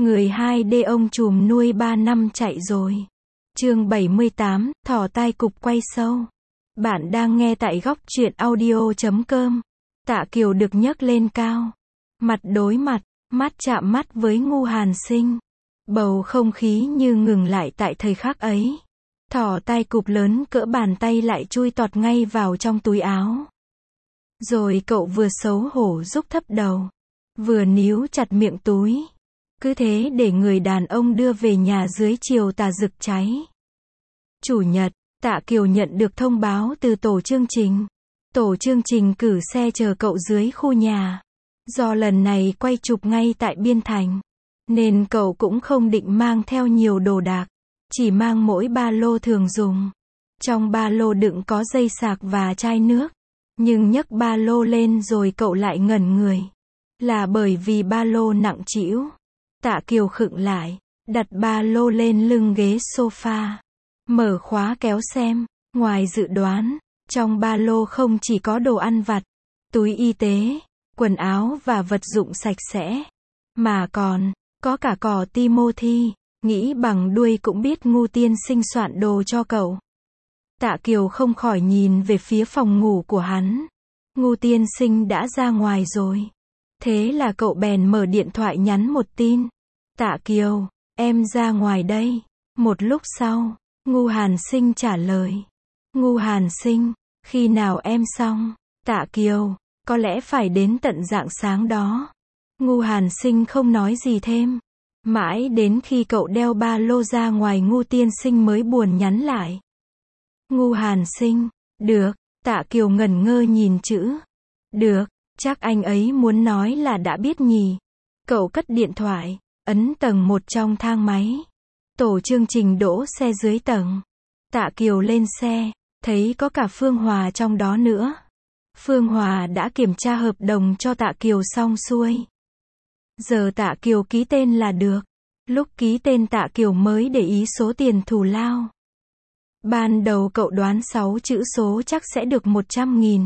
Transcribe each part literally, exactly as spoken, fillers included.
Người hai D ông trùm nuôi ba năm chạy rồi. Chương bảy mươi tám, thỏ tai cụp quay sâu. Bạn đang nghe tại góc truyện audio chấm com. Tạ Kiều được nhấc lên cao. Mặt đối mặt, mắt chạm mắt với Ngu Hàn Sinh. Bầu không khí như ngừng lại tại thời khắc ấy. Thỏ tai cụp lớn cỡ bàn tay lại chui tọt ngay vào trong túi áo. Rồi cậu vừa xấu hổ rúc thấp đầu, vừa níu chặt miệng túi. Cứ thế để người đàn ông đưa về nhà dưới chiều tà rực cháy. Chủ nhật, Tạ Kiều nhận được thông báo từ tổ chương trình. Tổ chương trình cử xe chờ cậu dưới khu nhà. Do lần này quay chụp ngay tại Biên Thành, nên cậu cũng không định mang theo nhiều đồ đạc. Chỉ mang mỗi ba lô thường dùng. Trong ba lô đựng có dây sạc và chai nước. Nhưng nhấc ba lô lên rồi cậu lại ngẩn người. Là bởi vì ba lô nặng trĩu. Tạ Kiều khựng lại, đặt ba lô lên lưng ghế sofa. Mở khóa kéo xem, ngoài dự đoán, trong ba lô không chỉ có đồ ăn vặt, túi y tế, quần áo và vật dụng sạch sẽ, mà còn có cả cỏ Timothy. Nghĩ bằng đuôi cũng biết Ngu tiên sinh soạn đồ cho cậu. Tạ Kiều không khỏi nhìn về phía phòng ngủ của hắn. Ngu tiên sinh đã ra ngoài rồi. Thế là cậu bèn mở điện thoại nhắn một tin. Tạ Kiều, em ra ngoài đây. Một lúc sau, Ngu Hàn Sinh trả lời. Ngu Hàn Sinh, khi nào em xong? Tạ Kiều, có lẽ phải đến tận rạng sáng đó. Ngu Hàn Sinh không nói gì thêm. Mãi đến khi cậu đeo ba lô ra ngoài Ngu tiên sinh mới buồn nhắn lại. Ngu Hàn Sinh, được. Tạ Kiều ngẩn ngơ nhìn chữ. Được, chắc anh ấy muốn nói là đã biết nhỉ. Cậu cất điện thoại, ấn tầng một trong thang máy. Tổ chương trình đỗ xe dưới tầng. Tạ Kiều lên xe, thấy có cả Phương Hòa trong đó nữa. Phương Hòa đã kiểm tra hợp đồng cho Tạ Kiều xong xuôi. Giờ Tạ Kiều ký tên là được. Lúc ký tên Tạ Kiều mới để ý số tiền thù lao. Ban đầu cậu đoán sáu chữ số chắc sẽ được một trăm nghìn.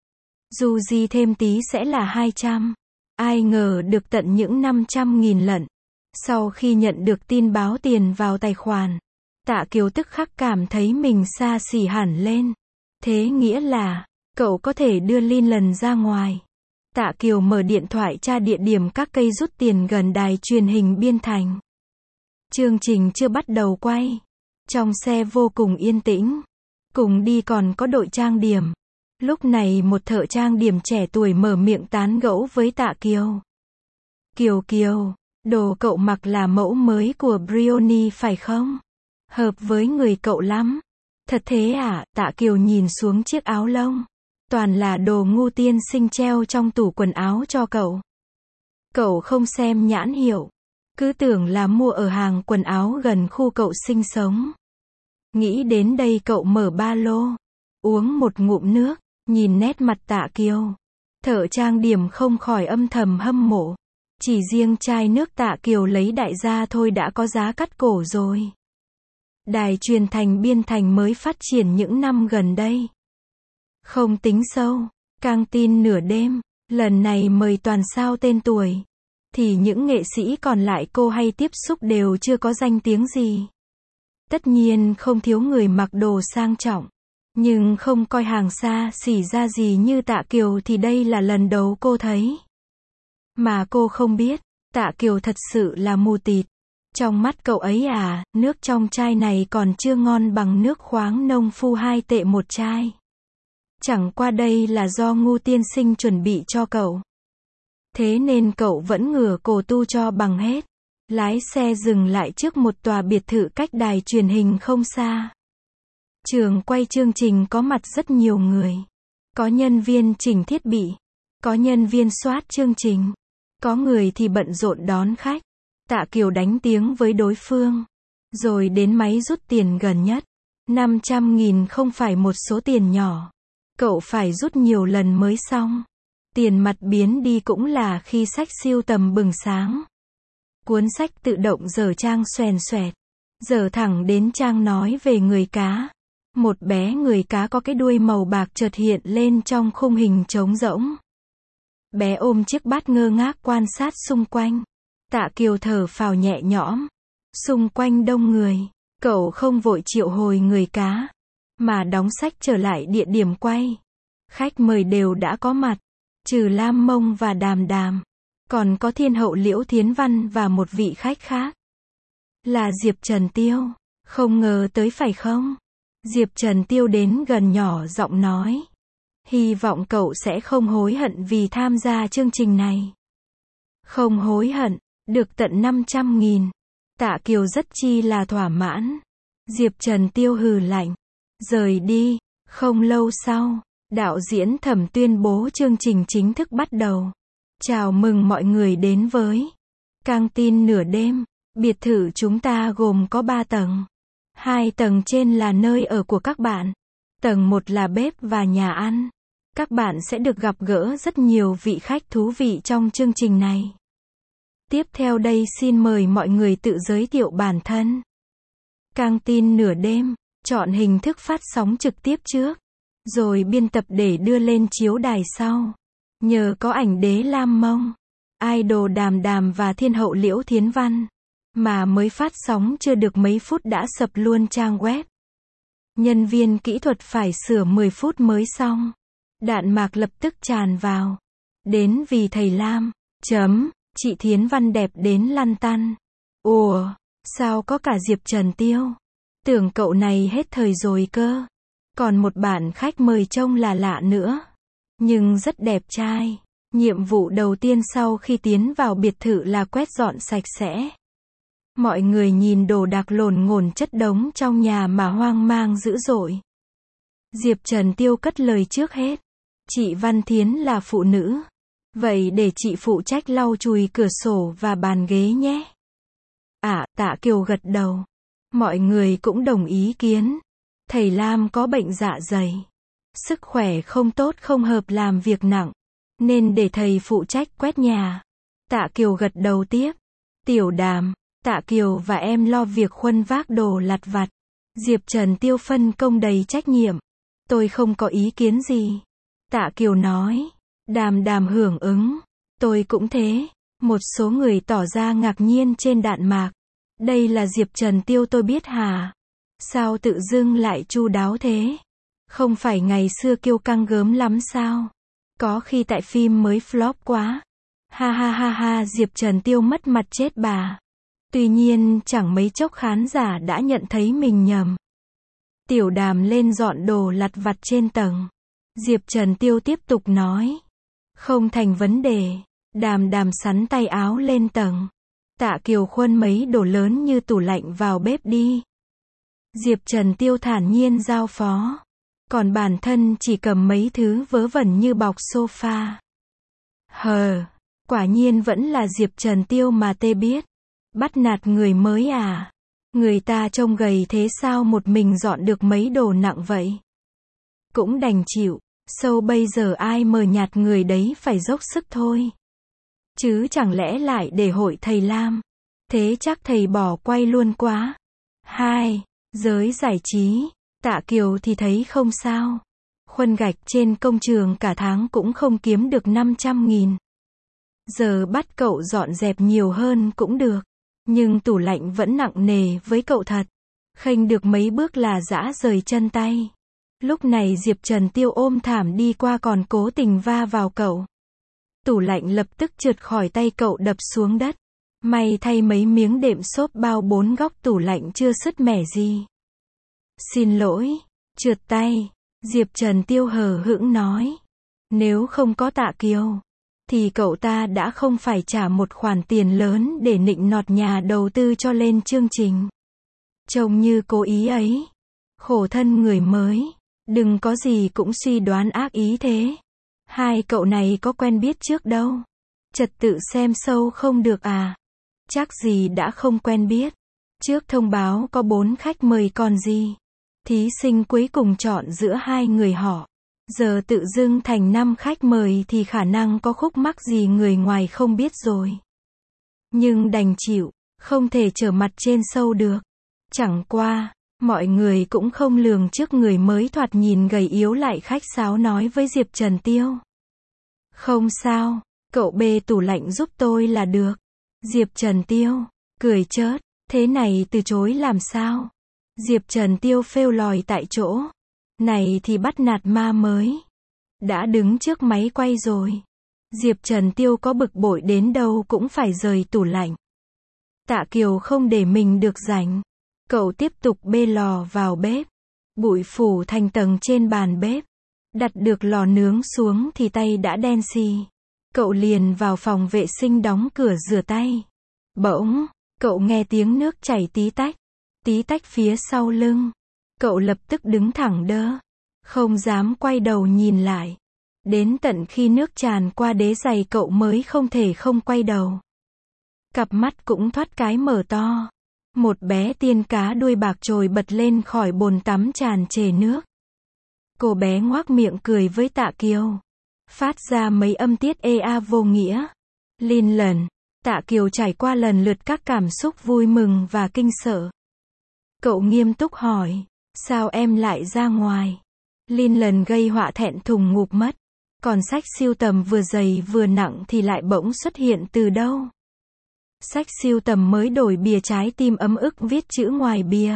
Dù gì thêm tí sẽ là hai trăm. Ai ngờ được tận những năm trăm nghìn lận. Sau khi nhận được tin báo tiền vào tài khoản, Tạ Kiều tức khắc cảm thấy mình xa xỉ hẳn lên. Thế nghĩa là, cậu có thể đưa Linh lần ra ngoài. Tạ Kiều mở điện thoại tra địa điểm các cây rút tiền gần đài truyền hình Biên Thành. Chương trình chưa bắt đầu quay. Trong xe vô cùng yên tĩnh. Cùng đi còn có đội trang điểm. Lúc này một thợ trang điểm trẻ tuổi mở miệng tán gẫu với Tạ Kiều. Kiều Kiều, đồ cậu mặc là mẫu mới của Brioni phải không? Hợp với người cậu lắm. Thật thế à? Tạ Kiều nhìn xuống chiếc áo lông. Toàn là đồ Ngu tiên sinh treo trong tủ quần áo cho cậu. Cậu không xem nhãn hiệu. Cứ tưởng là mua ở hàng quần áo gần khu cậu sinh sống. Nghĩ đến đây cậu mở ba lô. Uống một ngụm nước. Nhìn nét mặt Tạ Kiều. Thợ trang điểm không khỏi âm thầm hâm mộ. Chỉ riêng chai nước Tạ Kiều lấy đại gia thôi đã có giá cắt cổ rồi. Đài truyền thanh Biên Thành mới phát triển những năm gần đây. Không tính sâu, căng tin nửa đêm, lần này mời toàn sao tên tuổi. Thì những nghệ sĩ còn lại cô hay tiếp xúc đều chưa có danh tiếng gì. Tất nhiên không thiếu người mặc đồ sang trọng. Nhưng không coi hàng xa xỉ ra gì như Tạ Kiều thì đây là lần đầu cô thấy. Mà cô không biết, Tạ Kiều thật sự là mù tịt. Trong mắt cậu ấy à, nước trong chai này còn chưa ngon bằng nước khoáng nông phu hai tệ một chai. Chẳng qua đây là do Ngu tiên sinh chuẩn bị cho cậu. Thế nên cậu vẫn ngửa cổ tu cho bằng hết. Lái xe dừng lại trước một tòa biệt thự cách đài truyền hình không xa. Trường quay chương trình có mặt rất nhiều người. Có nhân viên chỉnh thiết bị. Có nhân viên soát chương trình. Có người thì bận rộn đón khách. Tạ Kiều đánh tiếng với đối phương. Rồi đến máy rút tiền gần nhất. năm trăm nghìn không phải một số tiền nhỏ. Cậu phải rút nhiều lần mới xong. Tiền mặt biến đi cũng là khi sách siêu tầm bừng sáng. Cuốn sách tự động dở trang xoèn xoẹt. Dở thẳng đến trang nói về người cá. Một bé người cá có cái đuôi màu bạc chợt hiện lên trong khung hình trống rỗng. Bé ôm chiếc bát ngơ ngác quan sát xung quanh. Tạ Kiều thở phào nhẹ nhõm. Xung quanh đông người, cậu không vội triệu hồi người cá, mà đóng sách trở lại địa điểm quay. Khách mời đều đã có mặt, trừ Lam Mông và Đàm Đàm, còn có Thiên hậu Liễu Thiến Văn và một vị khách khác. Là Diệp Trần Tiêu, không ngờ tới phải không? Diệp Trần Tiêu đến gần nhỏ giọng nói. Hy vọng cậu sẽ không hối hận vì tham gia chương trình này. Không hối hận, được tận năm trăm nghìn. Tạ Kiều rất chi là thỏa mãn. Diệp Trần Tiêu hừ lạnh, rời đi. Không lâu sau, đạo diễn Thẩm tuyên bố chương trình chính thức bắt đầu. Chào mừng mọi người đến với căng tin nửa đêm. Biệt thự chúng ta gồm có ba tầng. Hai tầng trên là nơi ở của các bạn. Tầng một là bếp và nhà ăn. Các bạn sẽ được gặp gỡ rất nhiều vị khách thú vị trong chương trình này. Tiếp theo đây xin mời mọi người tự giới thiệu bản thân. Căng tin nửa đêm, chọn hình thức phát sóng trực tiếp trước, rồi biên tập để đưa lên chiếu đài sau. Nhờ có ảnh đế Lam Mông, idol Đàm Đàm và Thiên hậu Liễu Thiến Văn, mà mới phát sóng chưa được mấy phút đã sập luôn trang web. Nhân viên kỹ thuật phải sửa mười phút mới xong. Đạn mạc lập tức tràn vào. Đến vì thầy Lam, chấm, chị Thiến Văn đẹp đến lăn tăn. Ủa, sao có cả Diệp Trần Tiêu? Tưởng cậu này hết thời rồi cơ. Còn một bạn khách mời trông là lạ nữa, nhưng rất đẹp trai. Nhiệm vụ đầu tiên sau khi tiến vào biệt thự là quét dọn sạch sẽ. Mọi người nhìn đồ đạc lổn ngổn chất đống trong nhà mà hoang mang dữ dội. Diệp Trần Tiêu cất lời trước hết. Chị Văn Thiến là phụ nữ. Vậy để chị phụ trách lau chùi cửa sổ và bàn ghế nhé. À, Tạ Kiều gật đầu. Mọi người cũng đồng ý kiến. Thầy Lam có bệnh dạ dày. Sức khỏe không tốt, không hợp làm việc nặng, nên để thầy phụ trách quét nhà. Tạ Kiều gật đầu tiếp. Tiểu Đàm, Tạ Kiều và em lo việc khuân vác đồ lặt vặt. Diệp Trần Tiêu phân công đầy trách nhiệm. Tôi không có ý kiến gì. Tạ Kiều nói. Đàm Đàm hưởng ứng. Tôi cũng thế. Một số người tỏ ra ngạc nhiên trên đạn mạc. Đây là Diệp Trần Tiêu tôi biết hả? Sao tự dưng lại chu đáo thế? Không phải ngày xưa kiêu căng gớm lắm sao? Có khi tại phim mới flop quá. Ha ha ha ha, Diệp Trần Tiêu mất mặt chết bà. Tuy nhiên chẳng mấy chốc khán giả đã nhận thấy mình nhầm. Tiểu Đàm lên dọn đồ lặt vặt trên tầng. Diệp Trần Tiêu tiếp tục nói. Không thành vấn đề. Đàm Đàm sắn tay áo lên tầng. Tạ Kiều khuân mấy đồ lớn như tủ lạnh vào bếp đi. Diệp Trần Tiêu thản nhiên giao phó. Còn bản thân chỉ cầm mấy thứ vớ vẩn như bọc sofa. Hờ, quả nhiên vẫn là Diệp Trần Tiêu mà tê biết. Bắt nạt người mới à? Người ta trông gầy thế sao một mình dọn được mấy đồ nặng vậy? Cũng đành chịu, sâu bây giờ ai mờ nhạt người đấy phải dốc sức thôi. Chứ chẳng lẽ lại để hội thầy Lam? Thế chắc thầy bỏ quay luôn quá. Hai, giới giải trí. Tạ Kiều thì thấy không sao. Khuân gạch trên công trường cả tháng cũng không kiếm được năm trăm nghìn. Giờ bắt cậu dọn dẹp nhiều hơn cũng được. Nhưng tủ lạnh vẫn nặng nề với cậu thật. Khênh được mấy bước là giã rời chân tay. Lúc này Diệp Trần Tiêu ôm thảm đi qua còn cố tình va vào cậu. Tủ lạnh lập tức trượt khỏi tay cậu đập xuống đất. May thay mấy miếng đệm xốp bao bốn góc tủ lạnh chưa sứt mẻ gì. Xin lỗi, trượt tay. Diệp Trần Tiêu hờ hững nói. Nếu không có Tạ Kiều, thì cậu ta đã không phải trả một khoản tiền lớn để nịnh nọt nhà đầu tư cho lên chương trình. Trông như cố ý ấy. Khổ thân người mới. Đừng có gì cũng suy đoán ác ý thế. Hai cậu này có quen biết trước đâu. Trật tự xem show không được à? Chắc gì đã không quen biết. Trước thông báo có bốn khách mời còn gì. Thí sinh cuối cùng chọn giữa hai người họ. Giờ tự dưng thành năm khách mời thì khả năng có khúc mắc gì người ngoài không biết rồi. Nhưng đành chịu, không thể trở mặt trên show được. Chẳng qua, mọi người cũng không lường trước người mới thoạt nhìn gầy yếu lại khách sáo nói với Diệp Trần Tiêu. Không sao, cậu bê tủ lạnh giúp tôi là được. Diệp Trần Tiêu, cười chớt, thế này từ chối làm sao? Diệp Trần Tiêu phêu lòi tại chỗ. Này thì bắt nạt ma mới. Đã đứng trước máy quay rồi. Diệp Trần Tiêu có bực bội đến đâu cũng phải rời tủ lạnh. Tạ Kiều không để mình được rảnh. Cậu tiếp tục bê lò vào bếp. Bụi phủ thành tầng trên bàn bếp. Đặt được lò nướng xuống thì tay đã đen xì. Cậu liền vào phòng vệ sinh đóng cửa rửa tay. Bỗng, cậu nghe tiếng nước chảy tí tách. Tí tách phía sau lưng. Cậu lập tức đứng thẳng đơ. Không dám quay đầu nhìn lại. Đến tận khi nước tràn qua đế giày cậu mới không thể không quay đầu. Cặp mắt cũng thoát cái mở to. Một bé tiên cá đuôi bạc trồi bật lên khỏi bồn tắm tràn trề nước. Cô bé ngoác miệng cười với Tạ Kiều. Phát ra mấy âm tiết ê a vô nghĩa. Lin lần. Tạ Kiều trải qua lần lượt các cảm xúc vui mừng và kinh sợ. Cậu nghiêm túc hỏi. Sao em lại ra ngoài? Lin lần gây họa thẹn thùng ngụp mất. Còn sách sưu tầm vừa dày vừa nặng thì lại bỗng xuất hiện từ đâu? Sách sưu tầm mới đổi bìa trái tim ấm ức viết chữ ngoài bìa.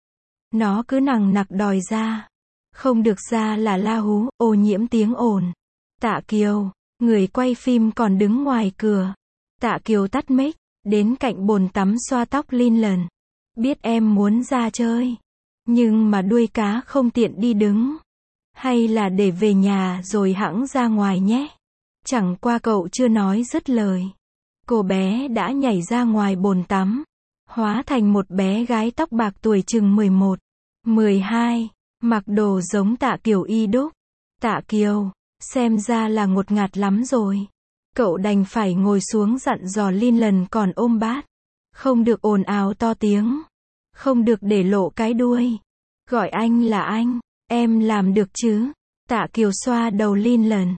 Nó cứ nằng nặc đòi ra. Không được ra là la hú, ô nhiễm tiếng ồn. Tạ Kiều, người quay phim còn đứng ngoài cửa. Tạ Kiều tắt mic, đến cạnh bồn tắm xoa tóc Lin lần. Biết em muốn ra chơi. Nhưng mà đuôi cá không tiện đi đứng. Hay là để về nhà rồi hẵng ra ngoài nhé. Chẳng qua cậu chưa nói dứt lời. Cô bé đã nhảy ra ngoài bồn tắm. Hóa thành một bé gái tóc bạc tuổi chừng mười một, mười hai. Mặc đồ giống Tạ Kiều y đúc. Tạ Kiều, xem ra là ngột ngạt lắm rồi. Cậu đành phải ngồi xuống dặn dò Lin lần còn ôm bát. Không được ồn ào to tiếng. Không được để lộ cái đuôi. Gọi anh là anh. Em làm được chứ? Tạ Kiều xoa đầu Lin lần.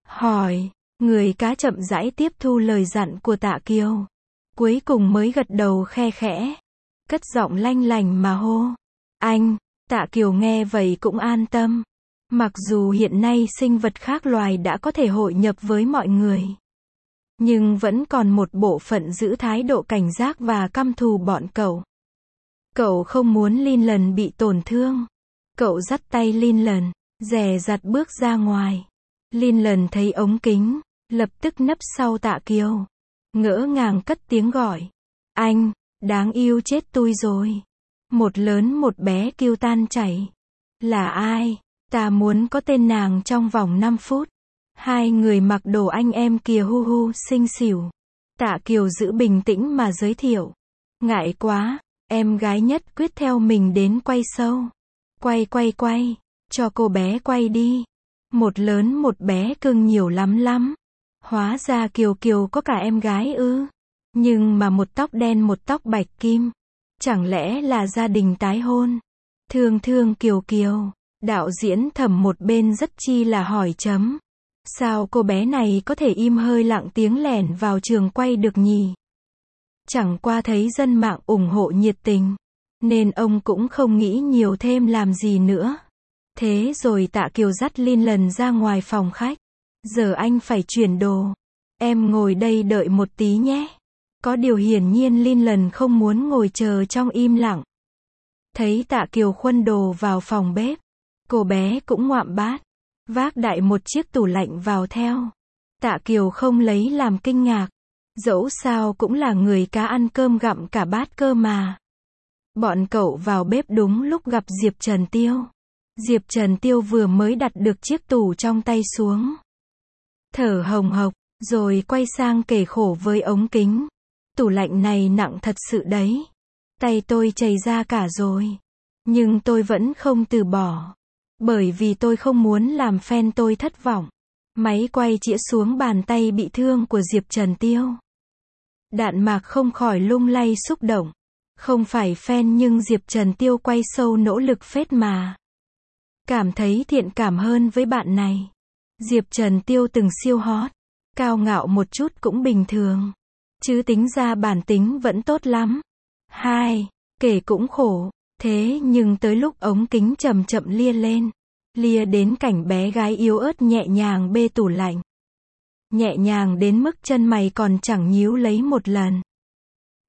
Hỏi. Người cá chậm rãi tiếp thu lời dặn của Tạ Kiều. Cuối cùng mới gật đầu khe khẽ. Cất giọng lanh lành mà hô. Anh. Tạ Kiều nghe vậy cũng an tâm. Mặc dù hiện nay sinh vật khác loài đã có thể hội nhập với mọi người. Nhưng vẫn còn một bộ phận giữ thái độ cảnh giác và căm thù bọn cậu. Cậu không muốn Lin lần bị tổn thương. Cậu dắt tay Lin lần, dè dặt bước ra ngoài. Lin lần thấy ống kính, lập tức nấp sau Tạ Kiều. Ngỡ ngàng cất tiếng gọi. Anh, đáng yêu chết tôi rồi. Một lớn một bé kêu tan chảy. Là ai? Ta muốn có tên nàng trong vòng năm phút. Hai người mặc đồ anh em kìa hu hu xinh xỉu. Tạ Kiều giữ bình tĩnh mà giới thiệu. Ngại quá, em gái nhất quyết theo mình đến quay show. Quay quay quay, cho cô bé quay đi. Một lớn một bé cưng nhiều lắm lắm. Hóa ra Kiều Kiều có cả em gái ư. Nhưng mà một tóc đen một tóc bạch kim. Chẳng lẽ là gia đình tái hôn? Thương thương Kiều Kiều. Đạo diễn Thẩm một bên rất chi là hỏi chấm. Sao cô bé này có thể im hơi lặng tiếng lẻn vào trường quay được nhỉ? Chẳng qua thấy dân mạng ủng hộ nhiệt tình. Nên ông cũng không nghĩ nhiều thêm làm gì nữa. Thế rồi Tạ Kiều dắt Lin lần ra ngoài phòng khách. Giờ anh phải chuyển đồ. Em ngồi đây đợi một tí nhé. Có điều hiển nhiên Lin lần không muốn ngồi chờ trong im lặng. Thấy Tạ Kiều khuân đồ vào phòng bếp. Cô bé cũng ngoạm bát. Vác đại một chiếc tủ lạnh vào theo. Tạ Kiều không lấy làm kinh ngạc. Dẫu sao cũng là người cá ăn cơm gặm cả bát cơ mà. Bọn cậu vào bếp đúng lúc gặp Diệp Trần Tiêu. Diệp Trần Tiêu vừa mới đặt được chiếc tủ trong tay xuống. Thở hồng hộc, rồi quay sang kể khổ với ống kính. Tủ lạnh này nặng thật sự đấy. Tay tôi chảy ra cả rồi. Nhưng tôi vẫn không từ bỏ. Bởi vì tôi không muốn làm fan tôi thất vọng. Máy quay chĩa xuống bàn tay bị thương của Diệp Trần Tiêu. Đạn mạc không khỏi lung lay xúc động. Không phải fan nhưng Diệp Trần Tiêu quay show nỗ lực phết mà. Cảm thấy thiện cảm hơn với bạn này. Diệp Trần Tiêu từng siêu hot. Cao ngạo một chút cũng bình thường. Chứ tính ra bản tính vẫn tốt lắm. Hai, kể cũng khổ. Thế nhưng tới lúc ống kính chậm chậm lia lên. Lia đến cảnh bé gái yếu ớt nhẹ nhàng bê tủ lạnh. Nhẹ nhàng đến mức chân mày còn chẳng nhíu lấy một lần.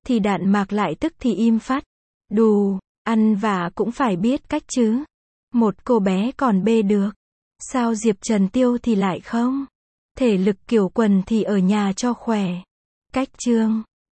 thì Đạn Mạc lại tức thì im phắt. Đù, ăn vạ cũng phải biết cách chứ. Một cô bé còn bê được. Sao Diệp Trần Tiêu thì lại không? Thể lực kiểu quần thì ở nhà cho khỏe. Cách chương